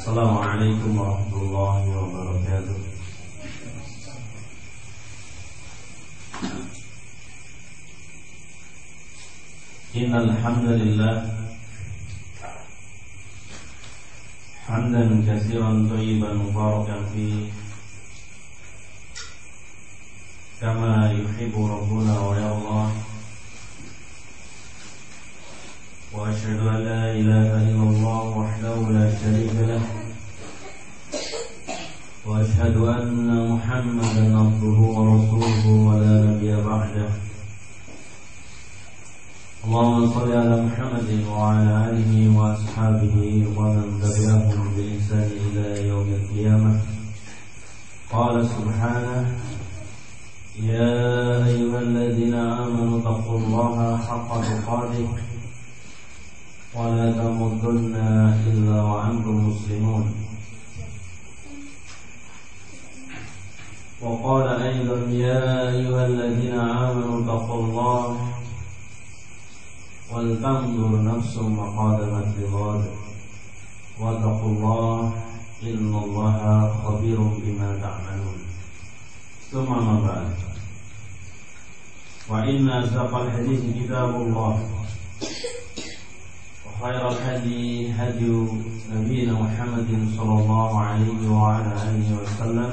Assalamualaikum warahmatullahi wabarakatuh. Innal hamdalillah hamdan katsiran thayyiban mubarakan fi kama yuhibbu rabbuna wa yarda. Wa asyhadu an la ilaha illallah wahdahu la syarika lah wa asyhadu anna Muhammadan abduhu wa rasuluhu wa la nabiyya ba'dah. Allahumma shalli ala Muhammadin wa ala alihi wa ashabihi wa man tabi'ahum bi ihsan ila yaumil qiyamah. Qala subhanahu ya ayyuhalladzina amanu taqullaha haqqa tuqatih wa la tamutunna illa wa antum muslimun. Wa qala aidan ya ayyuhalladzina amanu taqullaha wal tanzur nafsum ma qaddamat lighad wa taqullaha innallaha khabirun bima ta'malun. Tsumma ma ba'd. Wa inna asdaqal hadithi kitabullah wa khairal hadi hadyu nabiyina Muhammadin sallallahu alaihi wa ala alihi wa sallam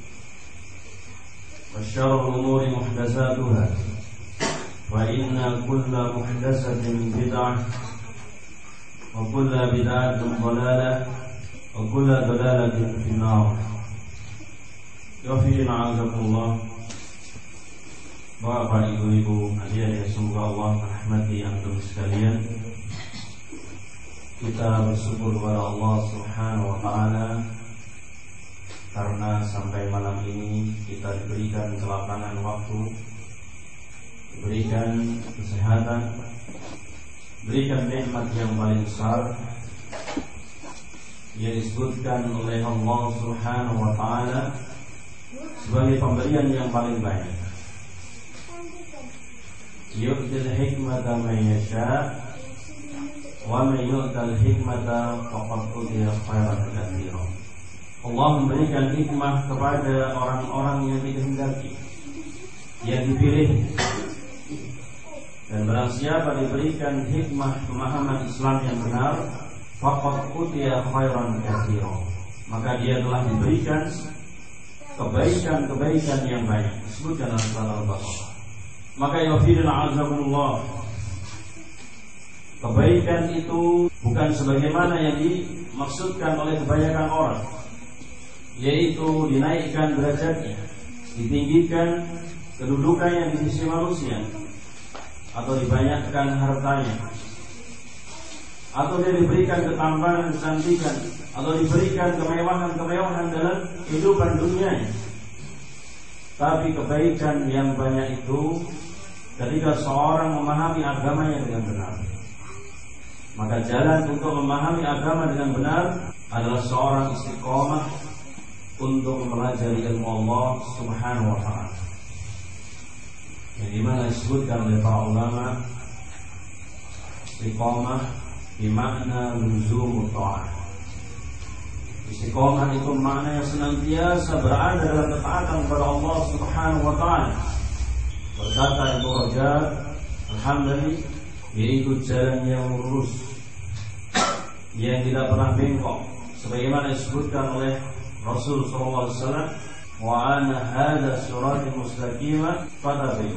wa syarrul umuri muhdatsatuha wa inna kulla muhdatsatin bid'ah wa kulla bid'atin dhalalah wa kulla dhalalatin finnar. Yafin a'azakumullah. Bapak, ibu-ibu, hadirin yang semoga Allah merahmati antum sekalian. Kita bersyukur kepada Allah Subhanahu wa taala karena sampai malam ini kita diberikan kelapangan waktu, diberikan kesehatan, diberikan nikmat yang paling besar yang disebutkan oleh Allah Subhanahu wa taala sebagai pemberian yang paling banyak. Yu'til hikmata man yasha wa man yu'tal hikmata faqad utiya khairan katsira. Allah memberikan hikmah kepada orang-orang yang dikehendaki, yang dipilih. Dan barang siapa diberikan hikmah pemahaman Islam yang benar, faqad utiya khairan katsira, maka dia telah diberikan kebaikan-kebaikan yang banyak. Disebutkan dalam surat Al-Baqarah. Maka yafidul azakumullah, kebaikan itu bukan sebagaimana yang dimaksudkan oleh kebanyakan orang, yaitu dinaikkan derajatnya, ditinggikan kedudukannya di sisi manusia, atau dibanyakkan hartanya, atau dia diberikan ketampanan, kecantikan, atau diberikan kemewahan-kemewahan dalam kehidupan dunianya. Tapi kebaikan yang banyak itu ketika seorang memahami agamanya dengan benar. Maka jalan untuk memahami agama dengan benar adalah seorang istiqomah untuk mempelajari ilmu Allah Subhanahu wa ta'ala, yang dimana disebutkan oleh para ulama, istiqomah bermakna luzumut ta'ah. Istiqomah itu maknanya senantiasa berada dalam ketaatan kepada Allah Subhanahu wa ta'ala. Berkata Ibnu Rajab Al-Hambali, yaitu jalan yang lurus, yang tidak pernah bengkok, sebagaimana disebutkan oleh Rasul sallallahu alaihi wasallam, wa ana hadza siratal mustaqima fattabi'u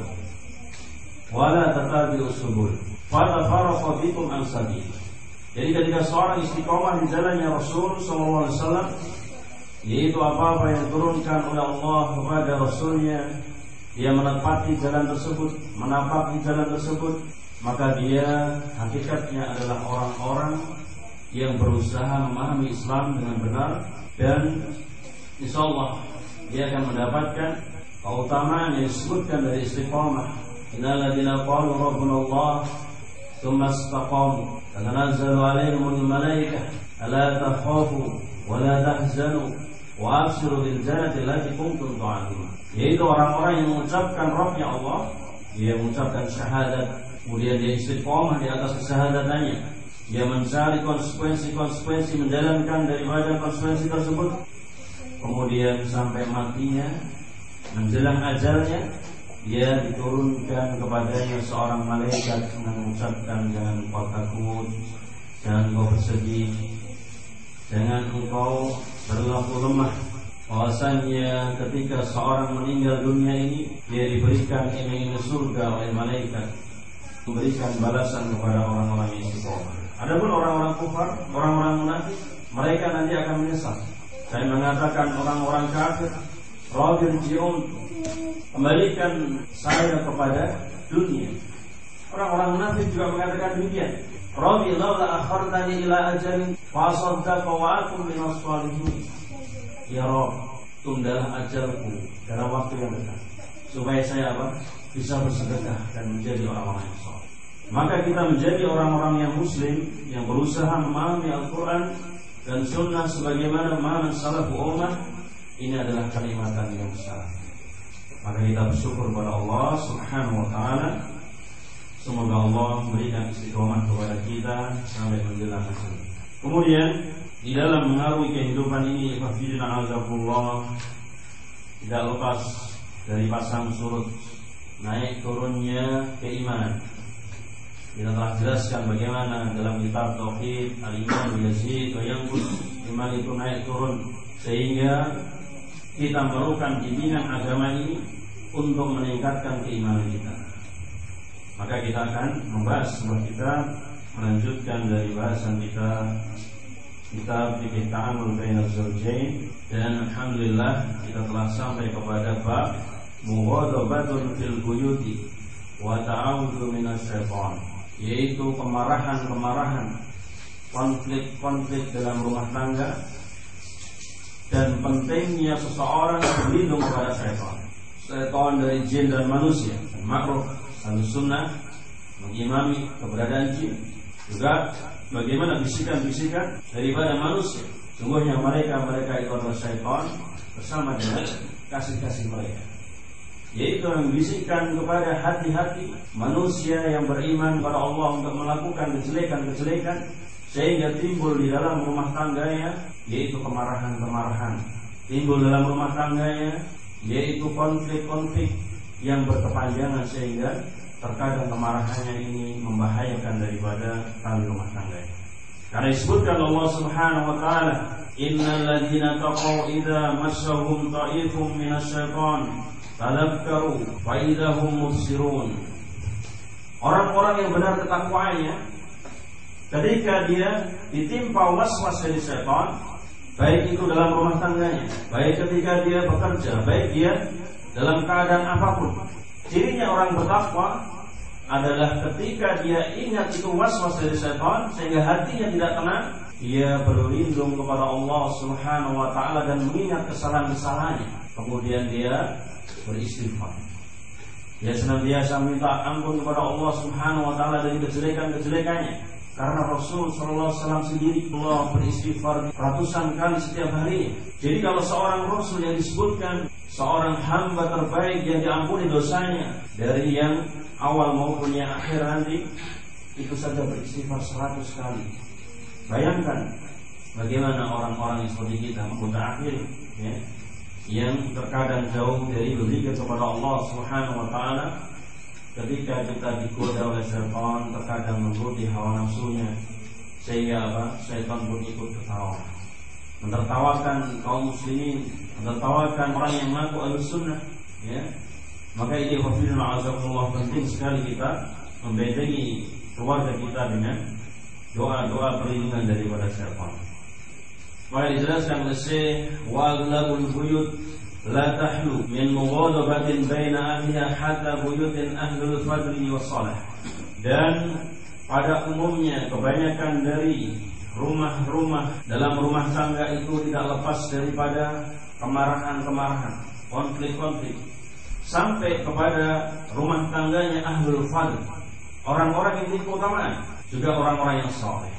wa la tattabi'us subul fatafarraqu bikum an sabil. Jadi ketika seorang istiqomah di jalannya Rasul sallallahu alaihi wasallam, yaitu apa-apa yang diturunkan oleh Allah kepada Rasulnya, dia menepati jalan tersebut, menapaki jalan tersebut, maka dia hakikatnya adalah orang-orang yang berusaha memahami Islam dengan benar, dan insyaallah dia akan mendapatkan keutamaan yang disebutkan dari istiqomah. Innal ladzina qalu rabbuna Allah tsumma istaqamu tatanazzalu 'alaihimul malaikah alla takhafu wa la tahzanu wa abshiru bil jannati allati kuntum tu'adun. Yaitu orang-orang yang mengucapkan Rabbnya Allah, dia mengucapkan syahadat, kemudian dia istiqomah di atas kesyahadatannya, dia mencari konsekuensi menjalankan daripada konsekuensi tersebut, kemudian sampai matinya, menjelang ajalnya, dia diturunkan kepadanya seorang malaikat mengucapkan, jangan engkau takut, jangan engkau bersedih, jangan engkau berlaku lemah. Bahwasanya ketika seorang meninggal dunia ini, dia diberikan iming-iming surga oleh malaikat, memberikan balasan kepada orang-orang yang istiqomah. Adapun orang-orang kufar, orang-orang munafik, mereka nanti akan menyesal. Saya mengatakan orang-orang kafir, Rabbirji'un, kembalikan saya kepada dunia. Orang-orang munafik juga mengatakan demikian. Rabbi laula akhartani ila ajalin fa asaddaqa wa akum minas shalihin. Ya Rabb, tundalah ajalku dalam waktu yang dekat, supaya saya bisa bersedekah dan menjadi orang-orang yang saleh. Maka kita menjadi orang-orang yang muslim, yang berusaha memahami Al-Quran dan Sunnah sebagaimana pemahaman salafus ummah. Ini adalah kenikmatan yang besar. Maka kita bersyukur kepada Allah Subhanahu wa ta'ala. Semoga Allah memberikan istiqomah kepada kita sampai menjelang akhir. Kemudian di dalam mengarungi kehidupan ini, tidak lepas dari pasang surut naik turunnya keimanan. Kita telah jelaskan bagaimana dalam kitab Tauhid al-iman yazid wa yanqus, iman itu naik turun, sehingga kita memerlukan bimbingan agama ini untuk meningkatkan keimanan kita. Maka kita akan membahas sebuah kitab, melanjutkan dari bahasan kita kitab Fiqh Ta'amul Bainaz Zawjain, dan alhamdulillah kita telah sampai kepada bab Mughadabatun fil buyuti wa ta'awudzu minasyaitan, yaitu kemarahan-kemarahan, konflik-konflik dalam rumah tangga, dan pentingnya seseorang berlindung kepada syaitan dari jin dan manusia. Makruh Ahlussunnah mengimami keberadaan jin, juga bagaimana bisikan-bisikan daripada manusia. Sungguhnya mereka itu adalah syaitan bersama dengan kasih-kasih mereka, yaitu membisikkan kepada hati-hati manusia yang beriman kepada Allah untuk melakukan kejelekan-kejelekan, sehingga timbul di dalam rumah tangganya yaitu kemarahan-kemarahan, timbul dalam rumah tangganya yaitu konflik-konflik yang berkepanjangan, sehingga terkadang kemarahannya ini membahayakan daripada tali rumah tangganya. Karena disebutkan Allah Subhanahu wa ta'ala, innal ladzina taqaw idza massahum ta'ifum minasyaitan tadhakkaru fa idahum mubsirun. Orang-orang yang benar ketakwaannya, ketika dia ditimpa waswas dari syaitan, baik itu dalam rumah tangganya, baik ketika dia bekerja, baik dia dalam keadaan apapun, cirinya orang bertakwa adalah ketika dia ingat itu waswas dari syaitan, sehingga hatinya tidak tenang, dia berlindung kepada Allah Subhanahu wa ta'ala dan mengingat kesalahan-kesalahannya. Kemudian dia beristighfar, dia senantiasa minta ampun kepada Allah Subhanahu wa ta'ala dari kejelekan-kejelekannya. Karena Rasul sallallahu alaihi wasallam sendiri Allah beristighfar ratusan kali setiap hari. Jadi kalau seorang Rasul yang disebutkan seorang hamba terbaik yang diampuni dosanya dari yang awal maupun yang akhir nanti, itu saja beristighfar 100 kali. Bayangkan bagaimana orang-orang yang seperti kita, mutaakhir, ya, yang terkadang jauh dari berzikir kepada Allah Subhanahu wa ta'ala. Ketika kita digoda oleh syaitan, terkadang menuruti hawa nafsunya, sehingga syaitan pun ikut ketawa, menertawakan kaum muslimin, menertawakan orang yang mengaku Ahlussunnah, ya. Maka ini penting sekali kita membentengi keluarga kita dengan doa-doa perlindungan daripada syaitan. Maka dijelaskan oleh Syekh, wa'aghlabul buyut la tahlu min mughadabatin baina ahliha hatta buyutin ahlul fadli was salah. Dan pada umumnya kebanyakan dari rumah-rumah dalam rumah tangga itu tidak lepas daripada kemarahan-kemarahan, konflik-konflik, sampai kepada rumah tangganya ahlul fadl, orang-orang yang memiliki keutamaan, juga orang-orang yang saleh.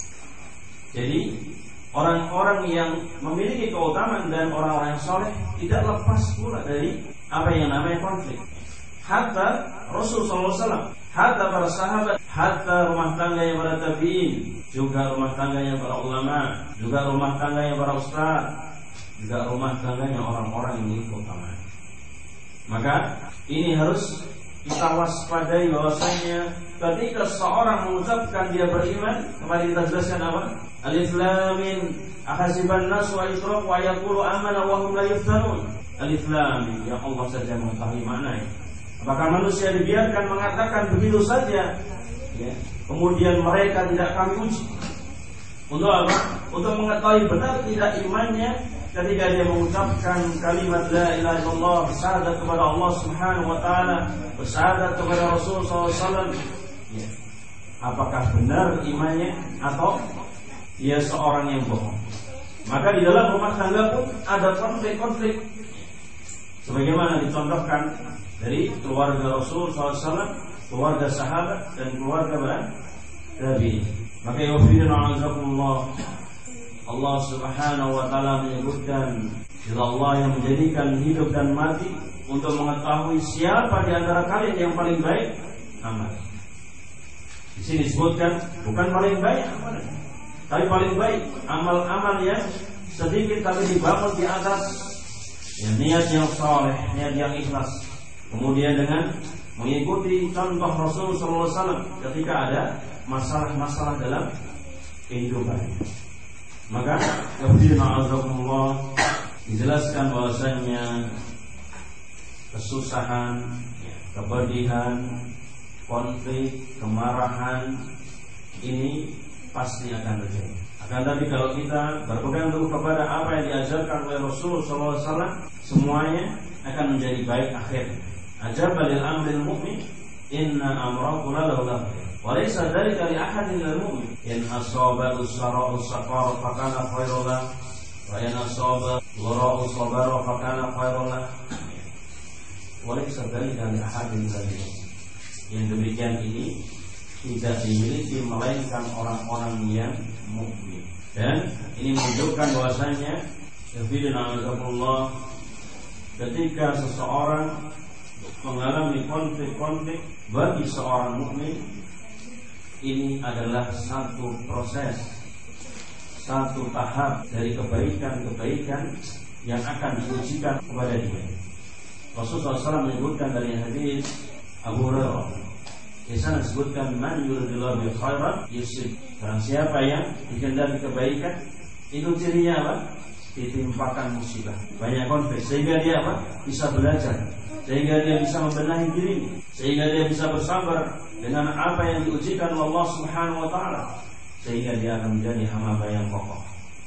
Jadi orang-orang yang memiliki keutamaan dan orang-orang yang soleh tidak lepas pula dari apa yang namanya konflik. Hatta Rasul SAW, hatta para sahabat, hatta rumah tangganya para tabi'in, juga rumah tangganya para ulama, juga rumah tangganya para ustaz, juga rumah tangganya orang-orang yang ikut agama. Maka ini harus kita waspadai bahwasanya ketika seorang mengucapkan dia beriman, kemarin kita jelaskan apa? Alif lam mim ahasiban nas wa yusraku wa yaqulu amana wa hum la yuftanun. Alif lam mim, yang Allah saja mengetahui maknanya. Apakah manusia dibiarkan mengatakan begitu saja? Ya. Kemudian mereka tidak kami uji. Untuk apa? Untuk mengetahui benar tidak imannya ketika dia mengucapkan kalimat la ilaha illallah, bersyahadat kepada Allah Subhanahu wa taala, bersyahadat kepada Rasul sallallahu alaihi wasallam. Ya. Apakah benar imannya atau dia seorang yang bohong? Maka di dalam rumah tangga pun ada konflik-konflik. Sebagaimana dicontohkan dari keluarga Rasul SAW, keluarga sahabat dan keluarga tabi'in. Maka Allah Subhanahu wa taala menyebutkan Allah yang menjadikan hidup dan mati untuk mengetahui siapa di antara kalian yang paling baik amal. Di sini disebutkan bukan paling baik amal, tapi paling baik amal-amal yang sedikit tapi dibangun di atas niat yang saleh, niat yang ikhlas. Kemudian dengan mengikuti contoh Rasul sallallahu alaihi wasallam ketika ada masalah-masalah dalam kehidupannya. Maka Allah dijelaskan bahwasanya kesusahan, kepedihan, konflik, kemarahan ini pasti akan terjadi. Akan tapi kalau kita berpegang teguh kepada apa yang diajarkan oleh Rasul sallallahu alaihi wasallam, semuanya akan menjadi baik akhir. Ajaba lil amril mu'min inna amrahu lahu lahu wa laysa dzalika li ahadin lil mu'min in asaba usra'u saqara fa kana khairan lahu wa in asaba dhara'u sabara fa kana khairan lahu wa laysa dzalika li ahadin lil mu'min. Yang demikian ini tidak dimiliki melainkan orang-orang yang mukmin. Dan ini menunjukkan bahwasanya Allah ketika seseorang mengalami konflik-konflik, bagi seorang mukmin ini adalah satu proses, satu tahap dari kebaikan-kebaikan yang akan diujikan kepada dia. Rasulullah SAW menyebutkan dari hadis Abu Hurairah, di sana disebutkan man yuridillahu bi khairan yusib. Barang siapa yang dikehendaki kebaikan, itu cirinya apa? Ditimpakan musibah, banyak konflik, sehingga dia apa? Bisa belajar, sehingga dia bisa membenahi dirinya, sehingga dia bisa bersabar dengan apa yang diujikan oleh Allah Subhanahu wa taala, sehingga dia akan menjadi hamba yang kokoh.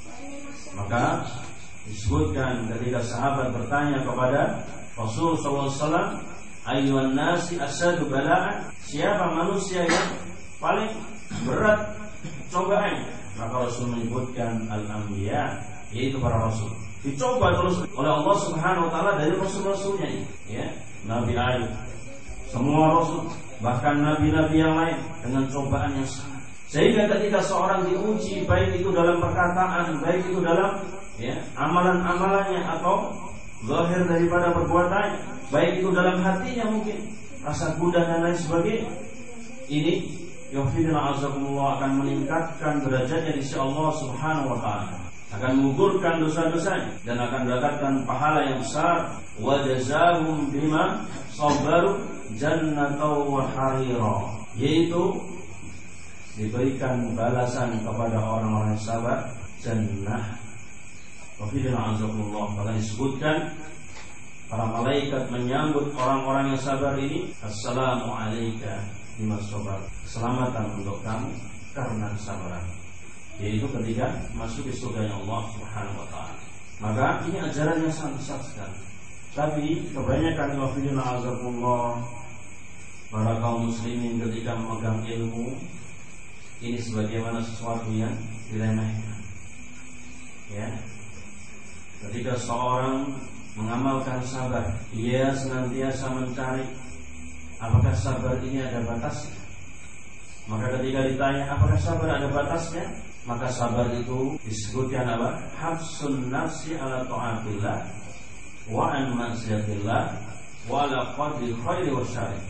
Maka disebutkan ketika sahabat bertanya kepada Rasul sallallahu alaihi wasallam, ayyuhan nasi asyadu bala'an, siapa manusia yang paling berat cobaannya? Maka Rasul menyebutkan al-anbiya, yaitu para rasul. Dicoba terus oleh Allah Subhanahu wa taala dari rasul-rasulnya ini, ya. Nabi Ayub, semua rasul, bahkan nabi-nabi yang lain dengan cobaan yang sama. Sehingga ketika seorang diuji, baik itu dalam perkataan, baik itu dalam amalan-amalannya atau zahir daripada perbuatannya, baik itu dalam hatinya mungkin rasa gundah dan lain sebagainya, ini yufidina azakumullah akan meningkatkan derajatnya di sisi Allah Subhanahu wa taala, akan menggugurkan dosa-dosanya dan akan mendapatkan pahala yang besar. Wa jazaahum bima sabaru jannatan wa harira, yaitu diberikan balasan kepada orang-orang yang sabar jannah. Wafidina azakumullah, maka disebutkan para malaikat menyambut orang-orang yang sabar ini, assalamu alayka bima sabar, keselamatan untuk kamu karena kesabaran, yaitu ketika masuk ke surganya Allah Subhanahu wa taala. Maka ini ajaran yang sangat besar sekali. Tapi kebanyakan wafidina azakumullah, para kaum muslimin ketika memegang ilmu ini sebagaimana sesuatu yang diremehkan. Ya. Ketika seorang mengamalkan sabar, dia senantiasa mencari apakah sabar ini ada batasnya. Maka ketika ditanya apakah sabar ada batasnya, maka sabar itu disebutkan apa? Habsun nafsi ala ta'atillah wa an ma'siyatillah wa ala qadri khairi wa syarri.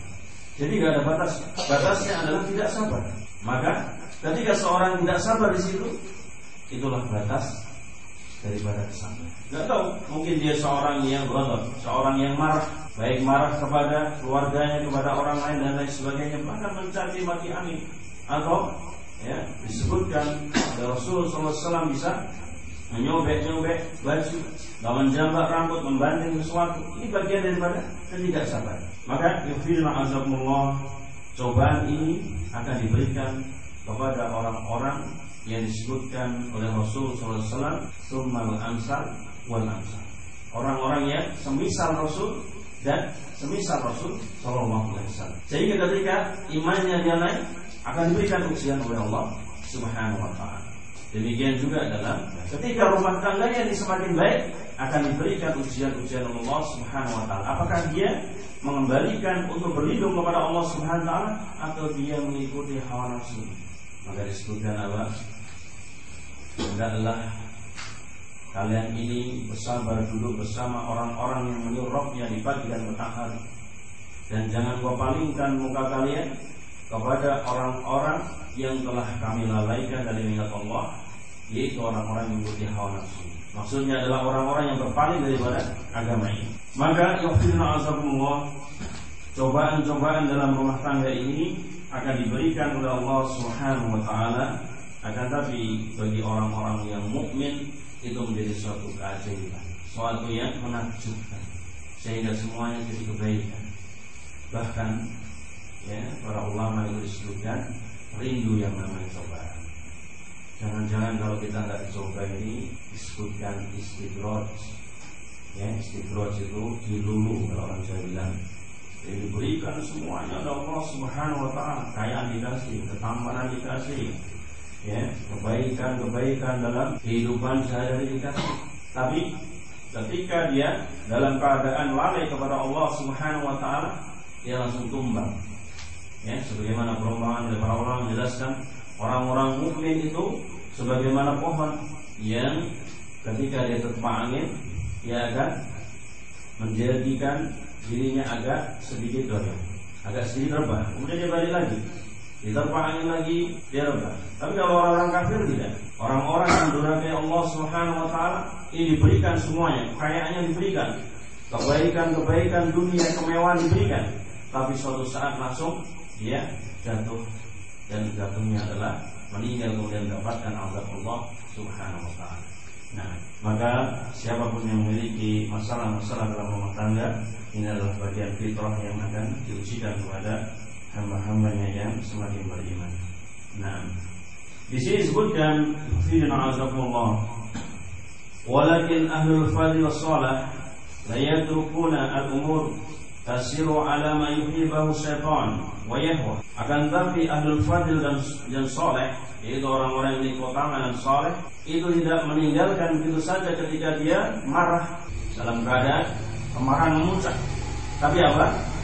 Jadi nggak ada batas. Batasnya adalah tidak sabar. Maka ketika seorang tidak sabar di situ, itulah batas daripada kesabaran. Nggak tahu, mungkin dia seorang yang ghadab, seorang yang marah, baik marah kepada keluarganya, kepada orang lain dan lain sebagainya, bahkan mencaci maki amin. Atau ya disebutkan Rasulullah SAW bisa menyobek-nyobek baju, menjambak rambut, membanting sesuatu. Ini bagian daripada ketidaksabaran. Maka yufidna azakumullah, cobaan ini akan diberikan kepada orang-orang yang disebutkan oleh Rasulullah SAW, summal amsal wal amsal. Orang-orang yang semisal Rasul dan semisal Rasul Sallallahu Alaihi Wasallam. Sehingga ketika imannya dia naik, akan diberikan ujian oleh Allah Subhanahu Wa Taala. Demikian juga dalam ketika rumah tangganya ini semakin baik, akan diberikan ujian-ujian oleh Allah Subhanahu Wa Taala. Apakah dia mengembalikan untuk berlindung kepada Allah Subhanahu Wa Taala atau dia mengikuti hawa nafsu? Maka disebutkan apa? Hendaklah kalian ini bersabar duduk bersama orang-orang yang menyuruhnya di pagi dan petang hari, dan jangan kau palingkan muka kalian kepada orang-orang yang telah kami lalaikan dari minat Allah, yaitu orang-orang yang mengikuti hawa nafsu. Maksudnya adalah orang-orang yang berpaling daripada agama ini. Maka yufidna azakumullah, cobaan-cobaan dalam rumah tangga ini akan diberikan oleh Allah Subhanahu Wa Taala. Akan tapi bagi orang-orang yang mukmin itu menjadi suatu keajaiban, suatu yang menakjubkan, sehingga semuanya jadi kebaikan. Bahkan ya, para ulama itu disebutkan rindu yang namanya cobaan. Jangan-jangan kalau kita nggak dicoba ini disebutkan istidraj. Ya, istidraj itu dilulu kalau orang Jawa bilang. Jadi diberikan semuanya oleh Allah Subhanahu Wa Taala, kekayaan dikasih, ketampanan dikasih, ya, kebaikan dalam kehidupan sehari-hari dikasih. Tapi ketika dia dalam keadaan lalai kepada Allah Subhanahu Wa Taala, dia langsung tumbang. Ya, sebagaimana perumpamaan oleh para ulama menjelaskan, orang-orang mukmin itu sebagaimana pohon yang ketika dia terpa angin, dia akan menjadikan dirinya agak sedikit goyang, agak sedikit rebah, kemudian dia balik lagi, diterpa angin lagi, dia rebah. Tapi kalau orang-orang kafir tidak, orang-orang yang durhaka Allah Subhanahu Wa Taala, ini diberikan semuanya, kekayaannya diberikan, kebaikan dunia, kemewahan diberikan, tapi suatu saat langsung dia jatuh, dan jatuhnya adalah meninggal, kemudian mendapatkan azab Allah Subhanahu Wa Taala. Nah, maka siapapun yang memiliki masalah-masalah dalam rumah tangga, ini adalah bagian fitrah yang akan diujikan kepada hamba-hambanya yang semakin beriman. Nah, di sini disebutkan fidna azakumullah, walakin ahlul fadil wassalah la yatrukuna al-umur tasiru ala ma yuhibbahu syaitan wa yahwa. Akan tapi ahlul fadil dan saleh, yaitu orang-orang yang dikotakan dan saleh, itu tidak meninggalkan begitu saja ketika dia marah dalam keadaan kemarahan memuncak. Tapi apa?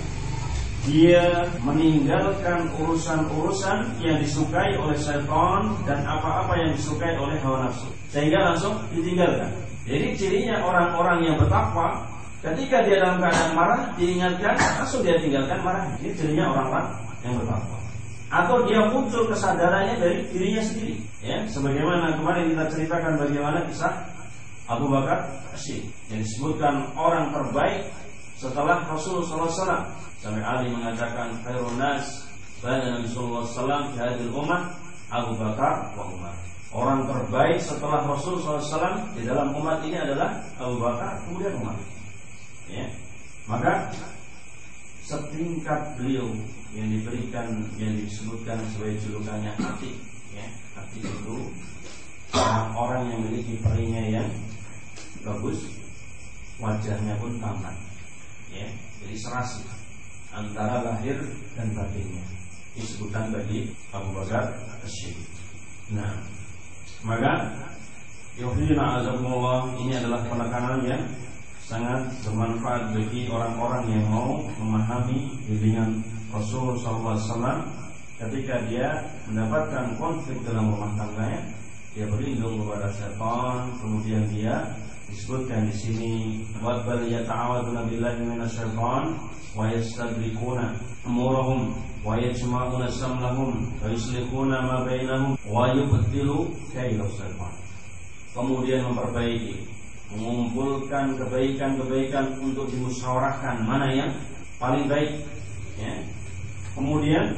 Dia meninggalkan urusan-urusan yang disukai oleh syaitan dan apa-apa yang disukai oleh hawa nafsu, sehingga langsung ditinggalkan. Jadi cirinya orang-orang yang bertakwa, ketika dia dalam keadaan marah, diingatkan, langsung dia tinggalkan marah. Ini cirinya orang-orang yang bertakwa. Atau dia muncul kesadarannya dari dirinya sendiri. Ya, sebagaimana kemarin kita ceritakan bagaimana kisah Abu Bakar As-Siddiq yang disebutkan orang terbaik setelah Rasulullah SAW. Sampai Ali mengatakan khairun nas ba'da Nabi sallallahu alaihi wasallam fi hadhihi ummah Abu Bakar wa Umar. Orang terbaik setelah Rasulullah SAW di dalam umat ini adalah Abu Bakar kemudian Umar. Ya. Maka setingkat beliau yang diberikan, yang disebutkan sebagai julukannya Atik, ya. Atik itu orang yang memiliki perinya yang bagus, wajahnya pun tampan, ya. Jadi serasi antara lahir dan batinnya. Disebutkan bagi Abu Bakar As-Siddiq. Nah, maka yufidna azakumullah, ini adalah penekanan yang sangat bermanfaat bagi orang-orang yang mau memahami bimbingan Rasulullah SAW. Ketika dia mendapatkan konflik dalam rumah tangganya, dia berlindung kepada syaitan, kemudian dia disebutkan di sini wa bal yata'awaduna billahi minasyaitan wa yastadrikuna umurahum wa yajma'una samlahum wa yuslihuna ma bainahum wa yubtilu kaidah syaitan. Kemudian memperbaiki, mengumpulkan kebaikan-kebaikan untuk dimusyawarahkan mana yang paling baik, ya. Kemudian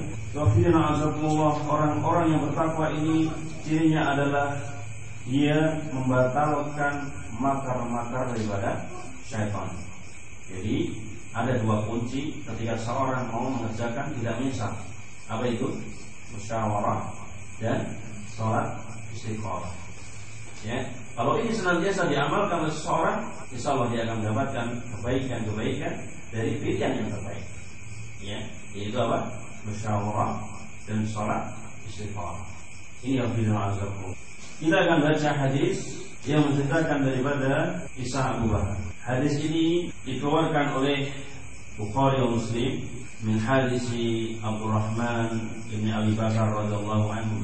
orang-orang yang bertakwa ini cirinya adalah dia membatalkan makar-makar daripada syaitan. Jadi ada dua kunci ketika seorang mau mengerjakan tidak menyesal. Apa itu? Musyawarah dan sholat istiqomah. Ya, kalau ini senantiasa diamalkan oleh seseorang, insya Allah dia akan mendapatkan kebaikan-kebaikan dari pilihan yang terbaik. Ya, yaitu apa? Musyawarah dan sholat istiqomah. Ini yang bilang. Kita akan baca hadis yang menceritakan daripada kisah Abu Bakar. Hadis ini dikeluarkan oleh Bukhari dan Muslim min hadis Abdurrahman bin Abi Bakar radhiyallahu anhu,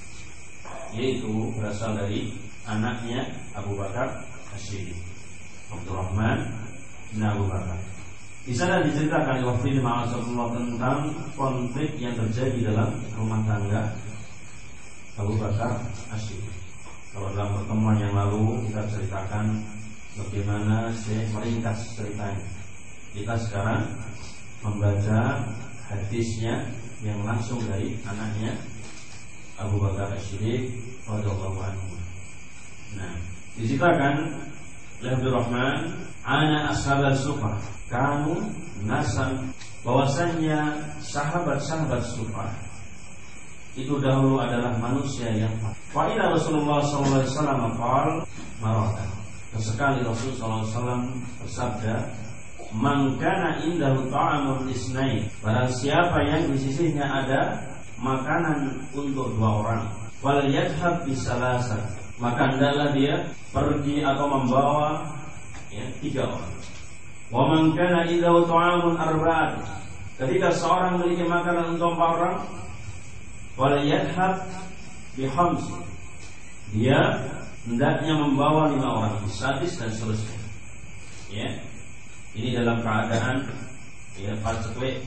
yaitu berasal dari anaknya Abu Bakar As-Siddiq, Abdurrahman bin Abu Bakar. Di sana diceritakan waktu Rasulullah tentang konflik yang terjadi dalam rumah tangga Abu Bakar As-Siddiq. Kalau dalam pertemuan yang lalu kita ceritakan bagaimana saya meringkas ceritanya. Kita sekarang membaca hadisnya yang langsung dari anaknya Abu Bakar As-Siddiq radhiyallahu anhu. Nah, diceritakan oleh Abdurrahman, ana ashabal sufa kanu nasan, bahwasanya sahabat-sahabat sufa itu dahulu adalah manusia yang fa'ila Rasulullah SAW maratan. Sesekali Rasulullah SAW bersabda, man kana indahu ta'amul isnain, barang siapa yang di sisinya ada makanan untuk dua orang, fal yadhhab bisalasa, maka hendaklah dia pergi atau membawa tiga orang. Wa man kana indahu ta'amun arba'at, ketika seorang memiliki makanan untuk 4 orang, wala yadhhab bihams, dia hendaknya membawa 5 orang, sadis dan seterusnya. Ya, ini dalam keadaan paceklik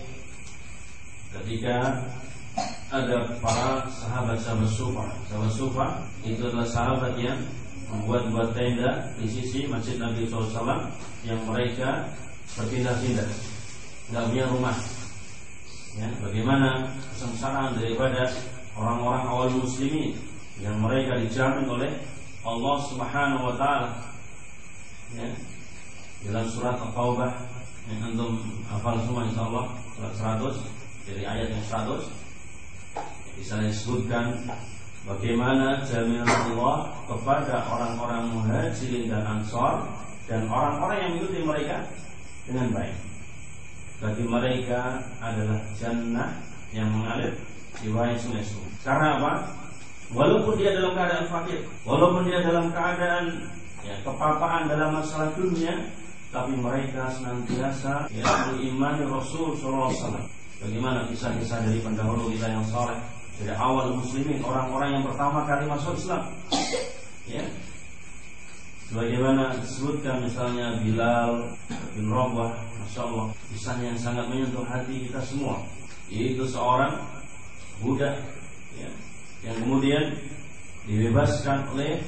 ketika ada para sahabat-sahabat sufa. Sahabat sufa itu adalah sahabat yang membuat tenda di sisi masjid Nabi SAW, yang mereka berpindah-pindah, nggak punya rumah. Ya, bagaimana kesengsaraan daripada orang-orang awal muslimin yang mereka dijamin oleh Allah Subhanahu wa taala. Ya, dalam surat At-Taubah yang antum hafal semua insyaallah, surat 100 dari ayat yang 100, di sana disebutkan bagaimana jaminan Allah kepada orang-orang Muhajirin dan Ansor dan orang-orang yang mengikuti mereka dengan baik. Bagi mereka adalah jannah yang mengalir di bawah sungai-sungai. Karena apa? Walaupun dia dalam keadaan fakir, walaupun dia dalam keadaan kepapaan dalam masalah dunia, tapi mereka senantiasa mengimani Rasul sallallahu alaihi wasallam. Bagaimana kisah-kisah dari pendahulu kita yang saleh, dari awal muslimin, orang-orang yang pertama kali masuk Islam. Ya. Bagaimana disebutkan misalnya Bilal bin Rabah, Masya Allah, kisahnya yang sangat menyentuh hati kita semua. Yaitu seorang budak yang kemudian dibebaskan oleh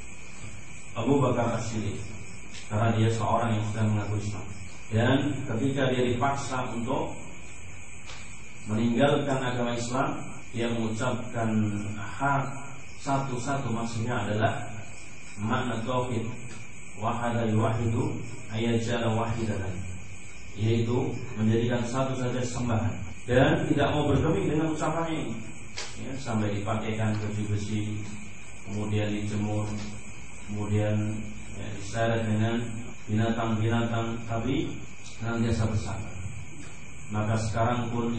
Abu Bakar As-Siddiq karena dia seorang yang sudah mengaku Islam. Dan ketika dia dipaksa untuk meninggalkan agama Islam, dia mengucapkan hak satu-satu, maksudnya adalah makna tauhid, wahada yuwahidu ayajala wahidatan, yaitu menjadikan satu saja sembahan dan tidak mau bergeming dengan ucapannya ini. Sampai dipakaikan baju besi, kemudian dijemur, kemudian diseret dengan binatang-binatang, tapi senantiasa bersabar. Maka sekarang pun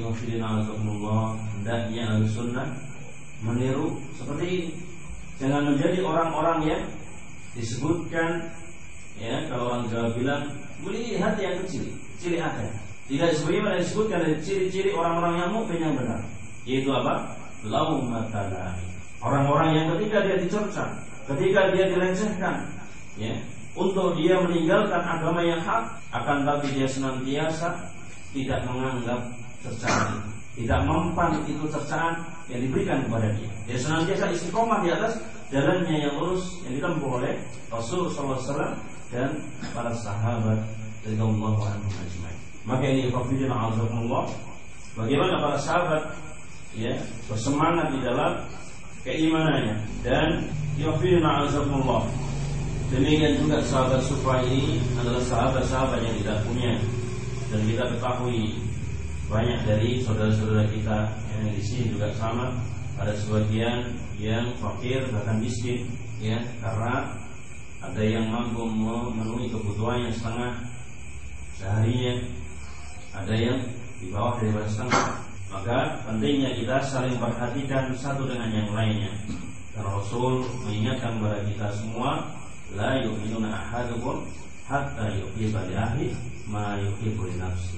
hendaknya Ahlussunnah meniru seperti ini. Jangan menjadi orang-orang yang disebutkan, kalau orang Jawa bilang memiliki hati yang kecil, ciri ada. Tidak sebagaimana disebutkan dari ciri-ciri orang-orang yang mukmin yang benar, yaitu apa? Lahum matalai. Orang-orang yang ketika dia dicerca, ketika dia dilecehkan, untuk dia meninggalkan agama yang hak, akan tapi dia senantiasa tidak menganggap cercaan, tidak mempan itu cercaan yang diberikan kepada dia. Dia senantiasa istiqomah di atas jalannya yang lurus yang ditempuh oleh Rasul sallallahu alaihi wasallam dan para sahabat radhiyallahu anhum ajmain. Maka ini qafidina azakumullah, bagaimana para sahabat ya bersemangat di dalam keimanannya, dan qafidina azakumullah, demikian juga sahabat sufa ini adalah sahabat-sahabat yang tidak punya. Dan kita ketahui banyak dari saudara-saudara kita yang di sini juga sama, ada sebagian yang fakir bahkan miskin ya, karena ada yang mampu memenuhi kebutuhannya setengah seharinya, ada yang di bawah daripada setengah. Maka pentingnya kita saling perhatikan satu dengan yang lainnya. Karena Rasul mengingatkan kepada kita semua, la yu'minuna ahadukum hatta yuhibba li akhihi ma yuhibbu li nafsihi.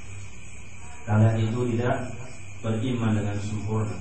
Kalian itu tidak beriman dengan sempurna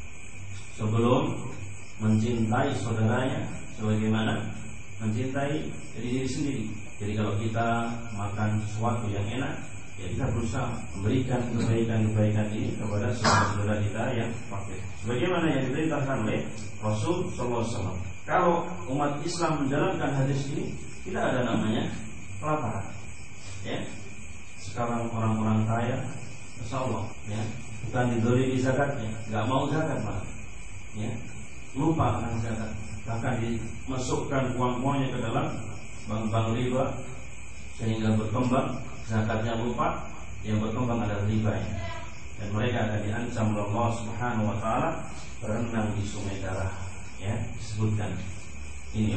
sebelum mencintai saudaranya sebagaimana mencintai diri sendiri. Jadi kalau kita makan sesuatu yang enak, ya kita berusaha memberikan kebaikan-kebaikan ini kepada saudara-saudara kita yang fakir, sebagaimana yang diperintahkan oleh Rasul sallallahu alaihi wasallam. Kalau umat Islam menjalankan hadis ini, tidak ada namanya kelaparan. Ya, sekarang orang-orang kaya, insya Allah, ya, bukan didolimi zakatnya, nggak mau zakat malah, ya, lupa akan zakat, bahkan dimasukkan uang-uangnya ke dalam bank-bank riba sehingga berkembang, zakatnya lupa, yang berkembang adalah ribanya, dan mereka akan diancam oleh Allah Subhanahu Wa Taala berenang di sungai darah. Ya, disebutkan ini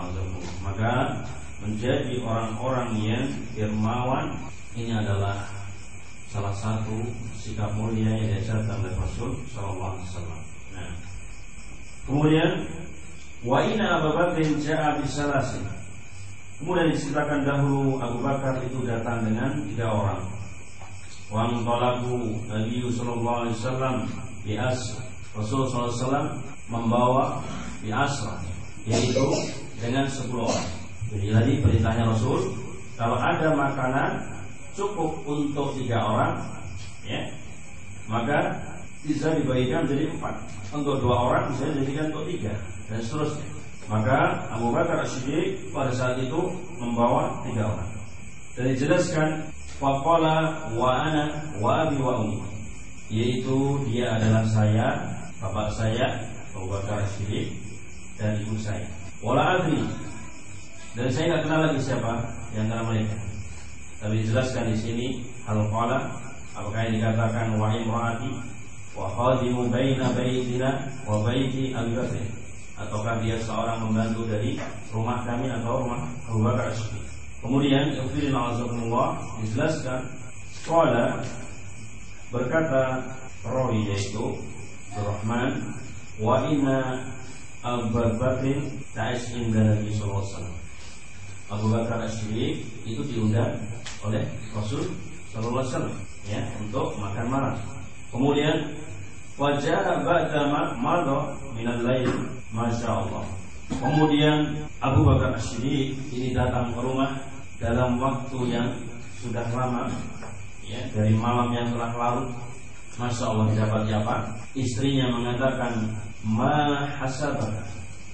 maka menjadi orang-orang yang dermawan ini adalah salah satu sikap mulia yang diajarkan oleh Rasul sallallahu alaihi wasallam. Nah, kemudian wa inna Abu Bakar ja'a bisalasin. Kemudian diceritakan dahulu Abu Bakar itu datang dengan 3 orang. Wa anqalabu Nabi sallallahu alaihi wasallam bi asr. Rasul sallallahu alaihi wasallam membawa di asra, yaitu dengan 10 orang. Jadi tadi perintahnya Rasul, kalau ada makanan cukup untuk 3 orang, ya, maka bisa dibagikan menjadi 4. Untuk 2 orang bisa dijadikan untuk 3, dan seterusnya. Maka Abu Bakar As-Siddiq pada saat itu membawa 3 orang. Dan dijelaskan faqala wa ana wa abi wa ummi, yaitu dia adalah saya, bapak saya Abu Bakar As-Siddiq, dan ibu saya. Wala adri, dan saya tidak kenal lagi siapa yang antara mereka. Tapi dijelaskan di sini hal qala, apakah yang dikatakan wa imraati wa khadimu baina baitina wa baiti Abi Bakr, ataukah dia seorang membantu dari rumah kami atau rumah Abu Bakar As-Siddiq. Kemudian yufirina azakumullah dijelaskan qala, berkata rawi yaitu Rahman, wa inna Abu Bakr ta'ish inda Nabi sallallahu alaihi wasallam. Abu Bakar As-Siddiq itu diundang oleh Rasul sallallahu alaihi wasallam, ya, untuk makan malam. Kemudian wajah ba'da madha min al-lail, masyaallah. Kemudian Abu Bakar As-Siddiq ini datang ke rumah dalam waktu yang sudah lama, ya, dari malam yang telah larut. Masya Allah, dapat apa? Istrinya mengatakan, ma hasabaka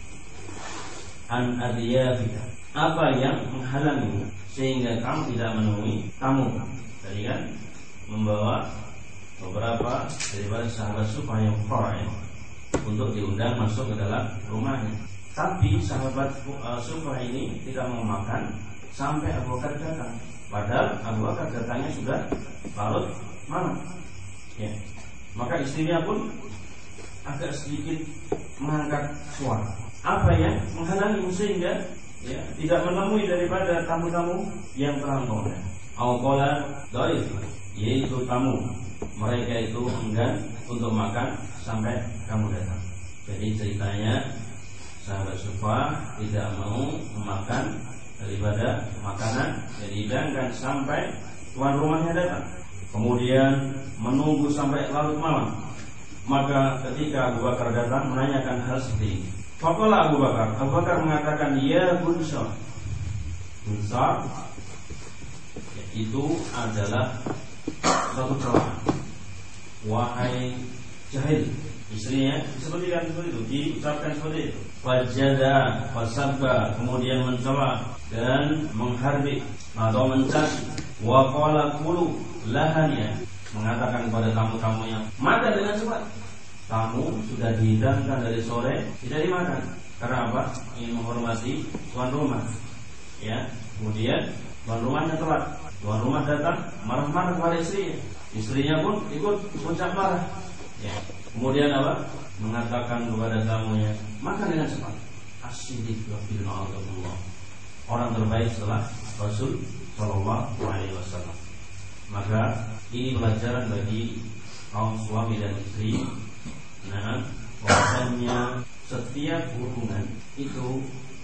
an adiyabika, apa yang menghalangimu sehingga kamu tidak menemui tamu. Tadi kan membawa beberapa daripada sahabat sufa yang qara untuk diundang masuk ke dalam rumahnya. Tapi sahabat sufa ini tidak mau makan sampai Abu Bakar datang. Padahal Abu Bakar datangnya sudah larut malam. Ya. Maka istrinya pun agak sedikit mengangkat suara. Apa yang menghalangi sehingga, ya, tidak menemui daripada tamu-tamu yang telah mengundang? Auqala dhaif, yaitu tamu. Mereka itu enggan untuk makan sampai kamu datang. Jadi ceritanya sahabat sufa tidak mau memakan daripada makanan yang dihidangkan sampai tuan rumahnya datang. Kemudian menunggu sampai larut malam. Maka ketika Abu Bakar datang menanyakan hal seperti ini, faqala Abu Bakar mengatakan, ya Bunsa, besar, itu adalah suatu celaan. Wahai jahil, istrinya seperti itu, diucapkan seperti itu. Fajada, fasabba, kemudian mencela dan menghardik atau mencaci. Wa qala qulu lahanya, mengatakan kepada tamu-tamunya, makan dengan cepat. Tamu sudah dihidangkan dari sore, tidak dimakan. Karena apa? Ingin menghormati tuan rumah. Ya, kemudian tuan rumahnya telat. Tuan rumah datang marah-marah kepada istrinya. Istrinya pun ikut puncak marah. Ya. Kemudian apa? Mengatakan kepada tamunya, makan dengan cepat. As-siddiq wa fil ma'ruf. Orang terbaik setelah Rasul Shallallahu Alaihi Wasallam. Maka ini pelajaran bagi kaum suami dan istri. Nah, bahwasanya setiap hubungan itu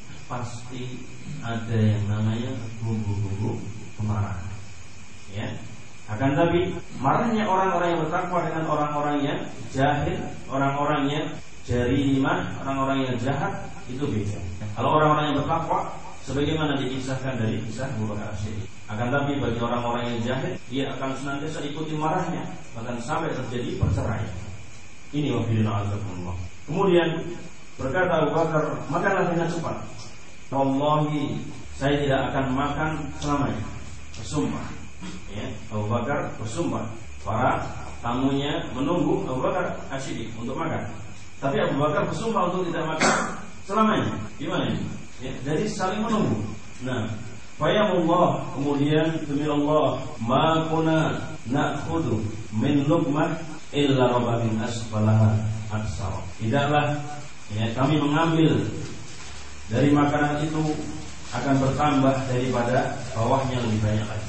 pasti ada yang namanya bumbu-bumbu kemarahan. Ya. Akan tapi marahnya orang-orang yang bertakwa dengan orang-orang yang jahil, orang-orang yang jarimah, orang-orang yang jahat itu beda. Kalau orang-orang yang bertakwa, sebagaimana dikisahkan dari kisah Abu Bakar As-Siddiq. Akan tapi bagi orang-orang yang jahil, dia akan senantiasa ikuti marahnya, bahkan sampai terjadi perceraian. Ini wafilina azakumullah. Kemudian berkata Abu Bakar, makanlah dengan cepat. Wallahi, saya tidak akan makan selamanya. Bersumpah. Ya, Abu Bakar bersumpah. Para tamunya menunggu Abu Bakar As-Siddiq untuk makan. Tapi Abu Bakar bersumpah untuk tidak makan selamanya. Gimana ini? Ya, jadi saling menunggu. Nah, fayamullah, kemudian demi Allah, ma kunna na'khudhu min luqmah illa rabbin asfalaha aksar. Tidaklah ya, kami mengambil dari makanan itu akan bertambah daripada bawahnya lebih banyak lagi.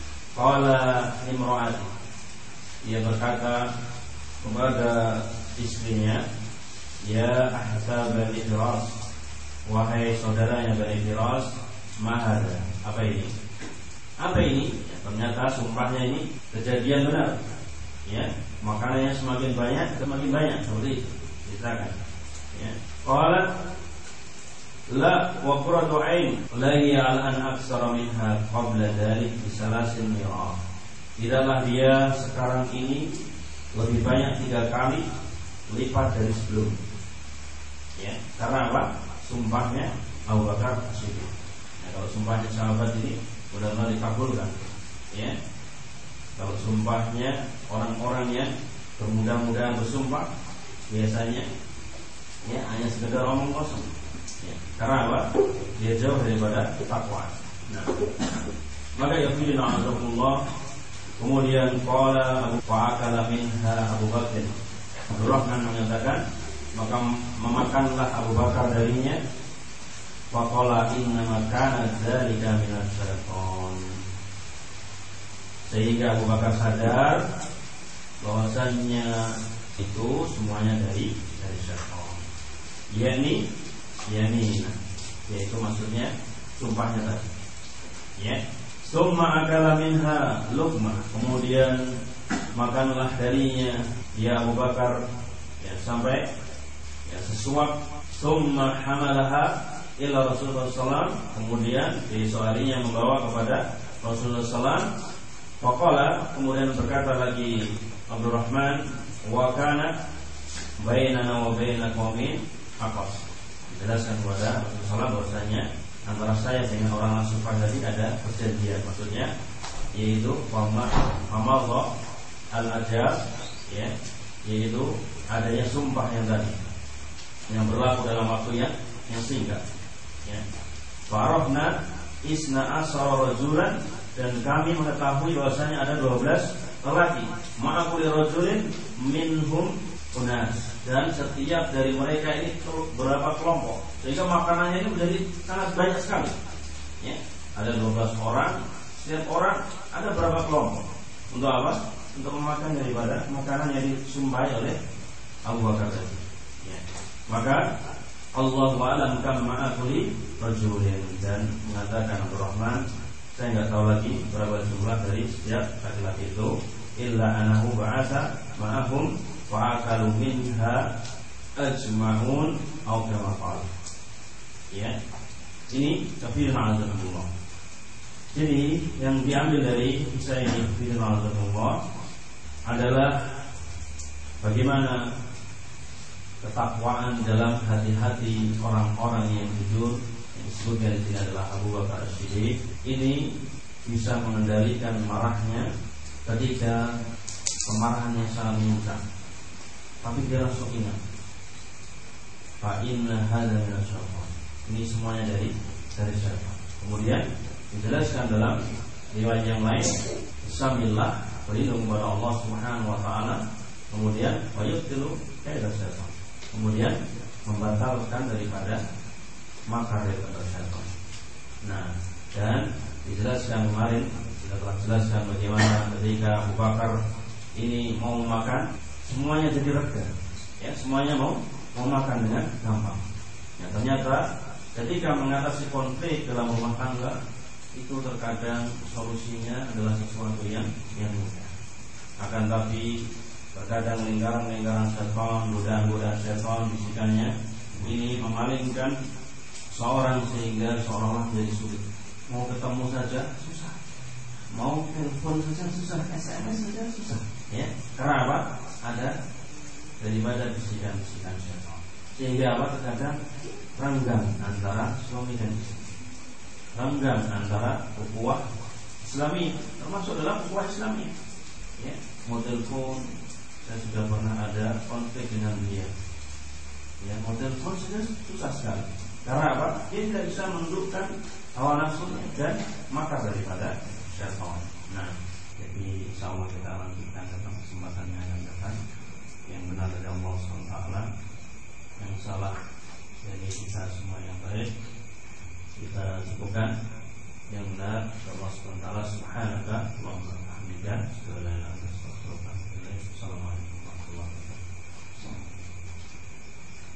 Qala imra'ati, ia berkata kepada istrinya, ya ahsa bani Firas, wahai saudaranya Bani Firas, mahada, apa ini? Apa ini? Ya, ternyata sumpahnya ini kejadian benar. Ya, makanannya semakin banyak, seperti itu. Ceritakan. Ya. Qalat la wa qurratu ain la ya'al an aksara minha qabla dzalik bi salasin mirah. Tidaklah dia sekarang ini lebih banyak 3 kali lipat dari sebelum. Ya, karena apa? Sumpahnya Abu Bakar As-Siddiq. Ya, kalau sumpahnya sahabat ini benar-benar dikabulkan. Ya. Kalau sumpahnya orang-orang yang bermudah-mudahan bersumpah, biasanya ya hanya sekedar omong kosong. Ya, karena apa? Dia jauh daripada takwa. Nah, maka ya filina azakumullah. Kemudian qala Abu Fa'akala minha Abu Bakar. Abdul Rahman mengatakan, maka memakanlah Abu Bakar darinya. Faqala inna kana dzalika minas syaitan. Sehingga Abu Bakar sadar bahwasannya itu semuanya dari syaitan. Yaitu maksudnya sumpahnya tadi. Ya. Summa akala minha luqma. Kemudian makanlah darinya ya Abu Bakar ya sampai ya sesuap. Summa hamalaha ila Rasulullah SAW. Kemudian besok harinya membawa kepada Rasulullah SAW. Faqala, kemudian berkata lagi Abdurrahman, wa kana bainana wa baina qaumin aqas. Dijelaskan kepada Rasulullah bahwasanya antara saya dengan orang Nasufah tadi ada perjanjian, maksudnya yaitu amallah al-ajab, ya, yaitu adanya sumpah yang tadi yang berlaku dalam waktu yang singkat. Ya. Farahna isna asara rajulan, dan kami mengetahui bahwasanya ada 12 lelaki. Ma'akuli rajulin minhum unas, dan setiap dari mereka ini berapa kelompok, sehingga makanannya ini menjadi sangat banyak sekali. Ya, ada 12 orang, setiap orang ada berapa kelompok. Untuk apa? Untuk memakan daripada makanan yang disumpahi oleh Abu Bakar tadi. Ya. Maka Allahu a'lam kam ma'akuli rajulin, dan mengatakan Abdurrahman, saya enggak tahu lagi berapa jumlah dari setiap laki-laki itu, illa anahu ba'atha ma'ahum fa'akalu minha ajma'un au kama qala. Ya. Ini kafirun 'azamullah. Jadi yang diambil dari kisah ini adalah bagaimana ketakwaan dalam hati-hati orang-orang yang jujur, yang disebutkan di sini adalah Abu Bakar As-Siddiq. Ini bisa mengendalikan marahnya ketika kemarahannya sangat memuncak, tapi dia langsung ingat, fa inna hadza minasyaitan. Ini semuanya dari syaitan. Kemudian dijelaskan dalam riwayat yang lain, bismillah, berlindung kepada Allah Subhanahu wa taala, kemudian wayubtilu kaida syaitan, kemudian membatalkan daripada makar daripada syaitan. Nah, dan dijelaskan kemarin, kita telah jelaskan bagaimana ketika Abu Bakar ini mau makan, semuanya jadi reda, ya, semuanya mau makan dengan gampang. Ya, ternyata ketika mengatasi konflik dalam rumah tangga itu terkadang solusinya adalah sesuatu yang mudah. Akan tapi terkadang lingkaran-lingkaran setan, godaan-godaan setan, bisikannya ini memalingkan seorang sehingga seolah-olah menjadi sulit. Mau ketemu saja susah, mau telepon saja susah, SMS saja susah. Ya, karena apa? Ada daripada bisikan-bisikan setan. Sehingga apa? Terkadang renggang antara suami dan istri, renggang antara ukhuwah Islami, termasuk dalam ukhuwah Islami. Ya, mau telepon, saya sudah pernah ada konflik dengan dia. Ya, mau telepon sudah susah sekali. Karena apa? Dia tidak bisa menundukkan hawa nafsunya dan makar daripada syaitan. Nah, jadi insyaallah kita lanjutkan dalam kesempatan yang akan datang. Yang benar dari Allah SWT, yang salah dari kita semua yang baik kita cukupkan. Yang benar Allah SWT. Subhanaka Allahumma wa bihamdika, asyhadu an la ilaha illa anta, astaghfiruka wa atubu ilaik. Assalamualaikum.